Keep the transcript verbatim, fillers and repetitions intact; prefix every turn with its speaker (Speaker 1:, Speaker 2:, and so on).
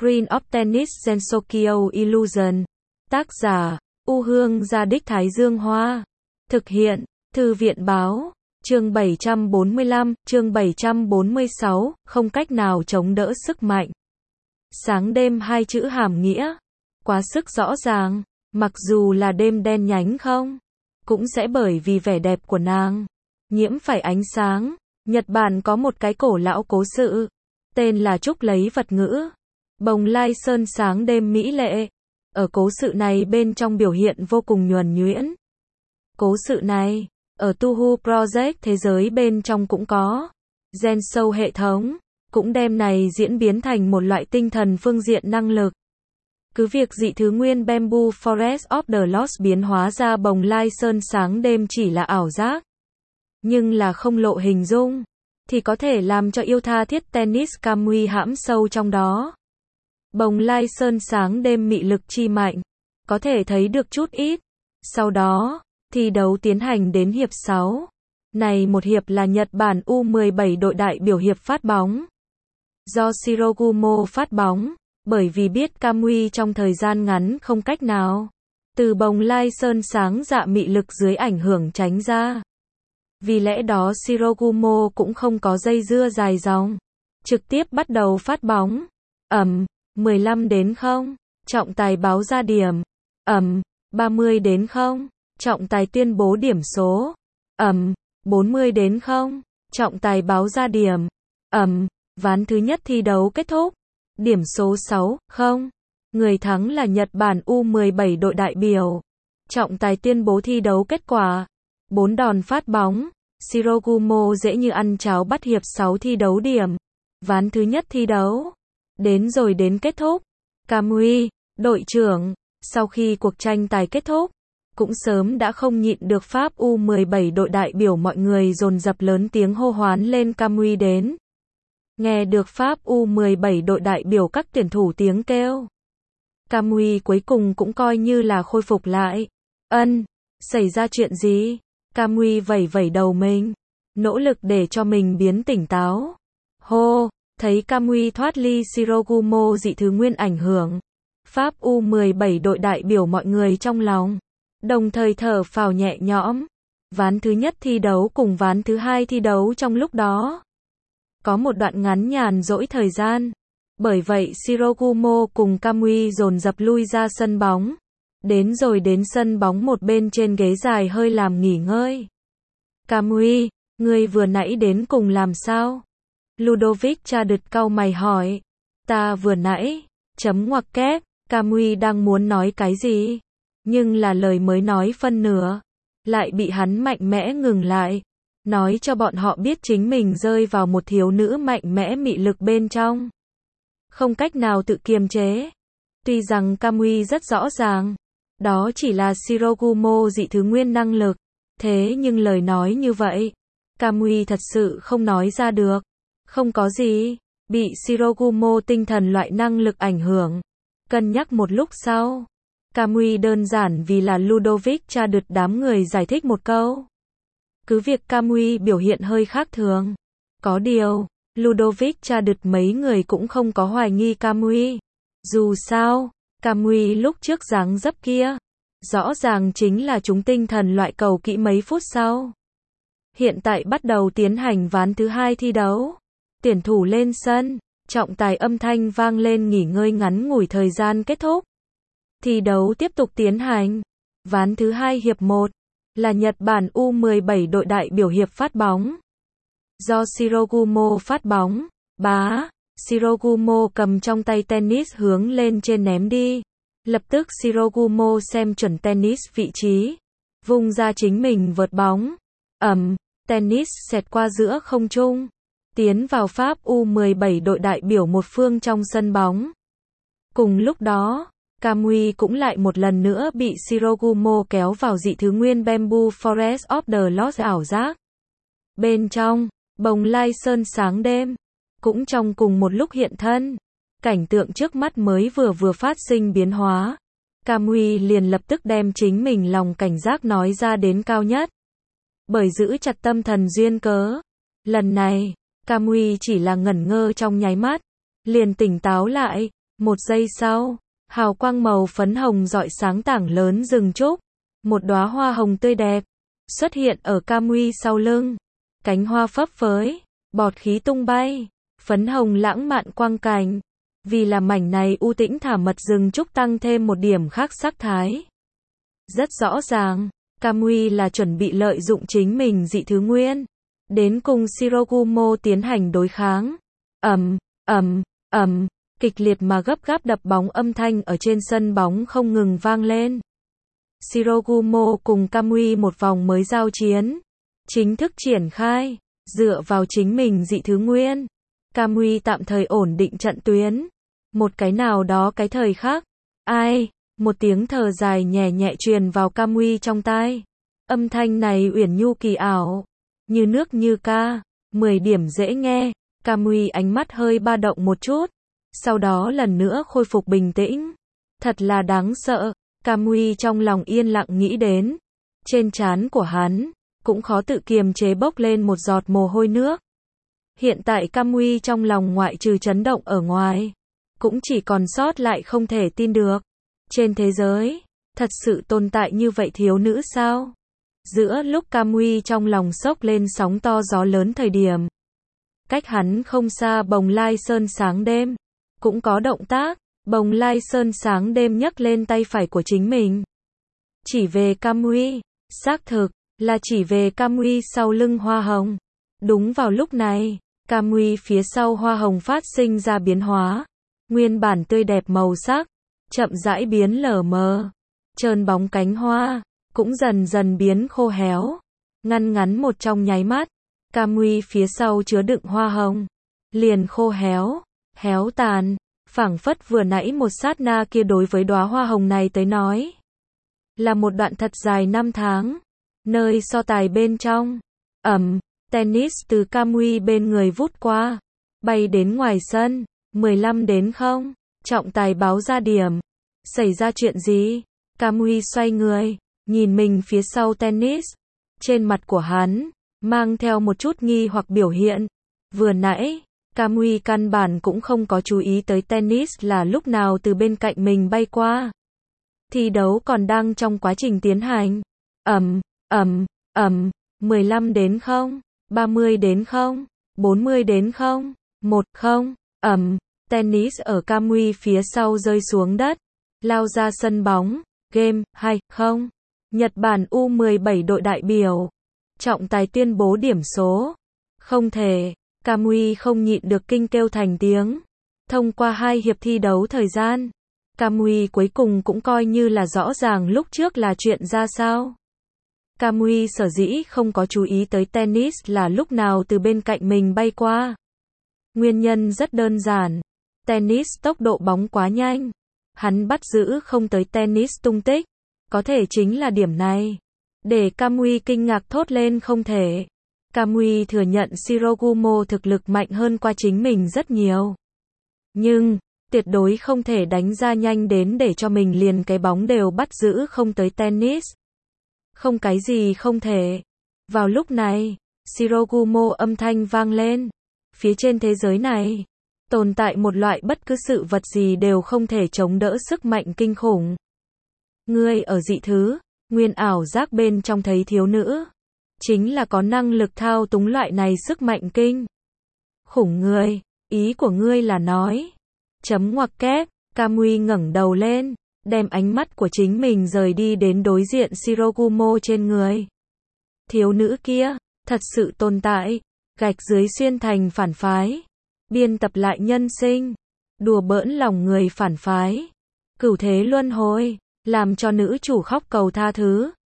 Speaker 1: Screen of Tennis Gensokyo Illusion. Tác giả, U Hương Gia Đích Thái Dương Hoa. Thực hiện, Thư viện Báo. Chương bảy trăm bốn mươi lăm, chương bảy trăm bốn mươi sáu, không cách nào chống đỡ sức mạnh. Sáng đêm hai chữ hàm nghĩa. Quá sức rõ ràng, mặc dù là đêm đen nhánh không, cũng sẽ bởi vì vẻ đẹp của nàng, nhiễm phải ánh sáng. Nhật Bản có một cái cổ lão cố sự, tên là Trúc Lấy Vật Ngữ. Bồng lai sơn sáng đêm mỹ lệ. Ở cố sự này bên trong biểu hiện vô cùng nhuần nhuyễn. Cố sự này, ở Tuhu Project thế giới bên trong cũng có. Gen sâu hệ thống, cũng đem này diễn biến thành một loại tinh thần phương diện năng lực. Cứ việc dị thứ nguyên Bamboo Forest of the Lost biến hóa ra bồng lai sơn sáng đêm chỉ là ảo giác, nhưng là không lộ hình dung, thì có thể làm cho yêu tha thiết tennis Kamui hãm sâu trong đó. Bồng lai sơn sáng đêm mị lực chi mạnh, có thể thấy được chút ít. Sau đó, thi đấu tiến hành đến hiệp sáu. Này một hiệp là Nhật Bản U mười bảy đội đại biểu hiệp phát bóng. Do Shirogumo phát bóng, bởi vì biết Kamui trong thời gian ngắn không cách nào từ bồng lai sơn sáng dạ mị lực dưới ảnh hưởng tránh ra. Vì lẽ đó Shirogumo cũng không có dây dưa dài dòng, trực tiếp bắt đầu phát bóng. Ầm, mười lăm đến không, trọng tài báo ra điểm. Ầm, ba mươi đến không, trọng tài tuyên bố điểm số. Ầm, bốn mươi đến không, trọng tài báo ra điểm. Ầm, ván thứ nhất thi đấu kết thúc. Điểm số sáu không. Người thắng là Nhật Bản U mười bảy đội đại biểu. Trọng tài tuyên bố thi đấu kết quả. bốn đòn phát bóng. Shirogumo dễ như ăn cháo bắt hiệp sáu thi đấu điểm. Ván thứ nhất thi đấu. Đến rồi đến kết thúc. Kamui, đội trưởng, sau khi cuộc tranh tài kết thúc, cũng sớm đã không nhịn được Pháp U mười bảy đội đại biểu, mọi người dồn dập lớn tiếng hô hoán lên Kamui đến. Nghe được Pháp U mười bảy đội đại biểu các tuyển thủ tiếng kêu, Kamui cuối cùng cũng coi như là khôi phục lại. Ân, xảy ra chuyện gì? Kamui vẩy vẩy đầu mình, nỗ lực để cho mình biến tỉnh táo. Hô, thấy Kamui thoát ly Shirogumo dị thứ nguyên ảnh hưởng, Pháp U mười bảy đội đại biểu mọi người trong lòng đồng thời thở phào nhẹ nhõm. Ván thứ nhất thi đấu cùng ván thứ hai thi đấu trong lúc đó có một đoạn ngắn nhàn rỗi thời gian. Bởi vậy Shirogumo cùng Kamui dồn dập lui ra sân bóng. Đến rồi đến sân bóng một bên trên ghế dài hơi làm nghỉ ngơi. Kamui, ngươi vừa nãy đến cùng làm sao? Ludovic tra đực cau mày hỏi. Ta vừa nãy, chấm ngoặc kép. Kamui đang muốn nói cái gì, nhưng là lời mới nói phân nửa, lại bị hắn mạnh mẽ ngừng lại. Nói cho bọn họ biết chính mình rơi vào một thiếu nữ mạnh mẽ mị lực bên trong, không cách nào tự kiềm chế. Tuy rằng Kamui rất rõ ràng, đó chỉ là Shirogumo dị thứ nguyên năng lực, thế nhưng lời nói như vậy, Kamui thật sự không nói ra được. Không có gì, bị Shirogumo tinh thần loại năng lực ảnh hưởng. Cân nhắc một lúc sau, Kamui đơn giản vì là Ludovic tra đực đám người giải thích một câu. Cứ việc Kamui biểu hiện hơi khác thường, có điều, Ludovic tra đực mấy người cũng không có hoài nghi Kamui. Dù sao, Kamui lúc trước dáng dấp kia, rõ ràng chính là chúng tinh thần loại cầu kỹ mấy phút sau. Hiện tại bắt đầu tiến hành ván thứ hai thi đấu. Tuyển thủ lên sân, trọng tài âm thanh vang lên nghỉ ngơi ngắn ngủi thời gian kết thúc. Thi đấu tiếp tục tiến hành. Ván thứ hai hiệp một là Nhật Bản U mười bảy đội đại biểu hiệp phát bóng. Do Shirogumo phát bóng, bá, Shirogumo cầm trong tay tennis hướng lên trên ném đi. Lập tức Shirogumo xem chuẩn tennis vị trí, vung ra chính mình vợt bóng. Ầm, tennis xẹt qua giữa không trung, tiến vào Pháp U mười bảy đội đại biểu một phương trong sân bóng. Cùng lúc đó, Kamui cũng lại một lần nữa bị Shirogumo kéo vào dị thứ nguyên Bamboo Forest of the Lost ảo giác. Bên trong, bồng lai sơn sáng đêm, cũng trong cùng một lúc hiện thân. Cảnh tượng trước mắt mới vừa vừa phát sinh biến hóa. Kamui liền lập tức đem chính mình lòng cảnh giác nói ra đến cao nhất. Bởi giữ chặt tâm thần duyên cớ, lần này, Kamui chỉ là ngẩn ngơ trong nháy mắt, liền tỉnh táo lại. Một giây sau, hào quang màu phấn hồng rọi sáng tảng lớn rừng trúc. Một đóa hoa hồng tươi đẹp xuất hiện ở Kamui sau lưng. Cánh hoa phấp phới, bọt khí tung bay, phấn hồng lãng mạn quang cảnh. Vì là mảnh này u tĩnh thả mật rừng trúc tăng thêm một điểm khác sắc thái. Rất rõ ràng, Kamui là chuẩn bị lợi dụng chính mình dị thứ nguyên, đến cùng Shirogumo tiến hành đối kháng. Ầm, ầm, ầm, kịch liệt mà gấp gáp đập bóng âm thanh ở trên sân bóng không ngừng vang lên. Shirogumo cùng Kamui một vòng mới giao chiến, chính thức triển khai, dựa vào chính mình dị thứ nguyên. Kamui tạm thời ổn định trận tuyến. Một cái nào đó cái thời khắc, ai, một tiếng thở dài nhẹ nhẹ truyền vào Kamui trong tai. Âm thanh này uyển nhu kỳ ảo, như nước như ca, mười điểm dễ nghe. Kamui ánh mắt hơi ba động một chút, sau đó lần nữa khôi phục bình tĩnh. Thật là đáng sợ, Kamui trong lòng yên lặng nghĩ đến. Trên trán của hắn, cũng khó tự kiềm chế bốc lên một giọt mồ hôi nước. Hiện tại Kamui trong lòng ngoại trừ chấn động ở ngoài, cũng chỉ còn sót lại không thể tin được. Trên thế giới, thật sự tồn tại như vậy thiếu nữ sao? Giữa lúc Kamui trong lòng sốc lên sóng to gió lớn thời điểm, cách hắn không xa Bồng Lai Sơn sáng đêm, cũng có động tác. Bồng Lai Sơn sáng đêm nhấc lên tay phải của chính mình. Chỉ về Kamui, xác thực, là chỉ về Kamui sau lưng hoa hồng. Đúng vào lúc này, Kamui phía sau hoa hồng phát sinh ra biến hóa. Nguyên bản tươi đẹp màu sắc, chậm rãi biến lờ mờ. Trơn bóng cánh hoa, cũng dần dần biến khô héo. Ngăn ngắn một trong nháy mắt, Kamui phía sau chứa đựng hoa hồng, liền khô héo, héo tàn. Phảng phất vừa nãy một sát na kia đối với đóa hoa hồng này tới nói, là một đoạn thật dài năm tháng. Nơi so tài bên trong, ầm, tennis từ Kamui bên người vút qua, bay đến ngoài sân. mười lăm đến không, trọng tài báo ra điểm. Xảy ra chuyện gì? Kamui xoay người, nhìn mình phía sau tennis. Trên mặt của hắn, mang theo một chút nghi hoặc biểu hiện. Vừa nãy, Kamui căn bản cũng không có chú ý tới tennis là lúc nào từ bên cạnh mình bay qua. Thi đấu còn đang trong quá trình tiến hành. Ầm, ầm, ầm, mười lăm đến không, ba mươi đến không, bốn mươi đến không, một không, ầm, tennis ở Kamui phía sau rơi xuống đất, lao ra sân bóng. Game hai không. Nhật Bản U mười bảy đội đại biểu. Trọng tài tuyên bố điểm số. Không thể. Kamui không nhịn được kinh kêu thành tiếng. Thông qua hai hiệp thi đấu thời gian, Kamui cuối cùng cũng coi như là rõ ràng lúc trước là chuyện ra sao. Kamui sở dĩ không có chú ý tới tennis là lúc nào từ bên cạnh mình bay qua. Nguyên nhân rất đơn giản. Tennis tốc độ bóng quá nhanh. Hắn bắt giữ không tới tennis tung tích. Có thể chính là điểm này, để Kamui kinh ngạc thốt lên không thể. Kamui thừa nhận Shirogumo thực lực mạnh hơn qua chính mình rất nhiều. Nhưng, tuyệt đối không thể đánh ra nhanh đến để cho mình liền cái bóng đều bắt giữ không tới tennis. Không cái gì không thể. Vào lúc này, Shirogumo âm thanh vang lên. Phía trên thế giới này, tồn tại một loại bất cứ sự vật gì đều không thể chống đỡ sức mạnh kinh khủng. Ngươi ở dị thứ, nguyên ảo giác bên trong thấy thiếu nữ, chính là có năng lực thao túng loại này sức mạnh kinh khủng ngươi, ý của ngươi là nói. Chấm ngoặc kép, Kamui ngẩng đầu lên, đem ánh mắt của chính mình rời đi đến đối diện Shirogumo trên người. Thiếu nữ kia, thật sự tồn tại, gạch dưới xuyên thành phản phái, biên tập lại nhân sinh, đùa bỡn lòng người phản phái, cửu thế luân hồi, làm cho nữ chủ khóc cầu tha thứ.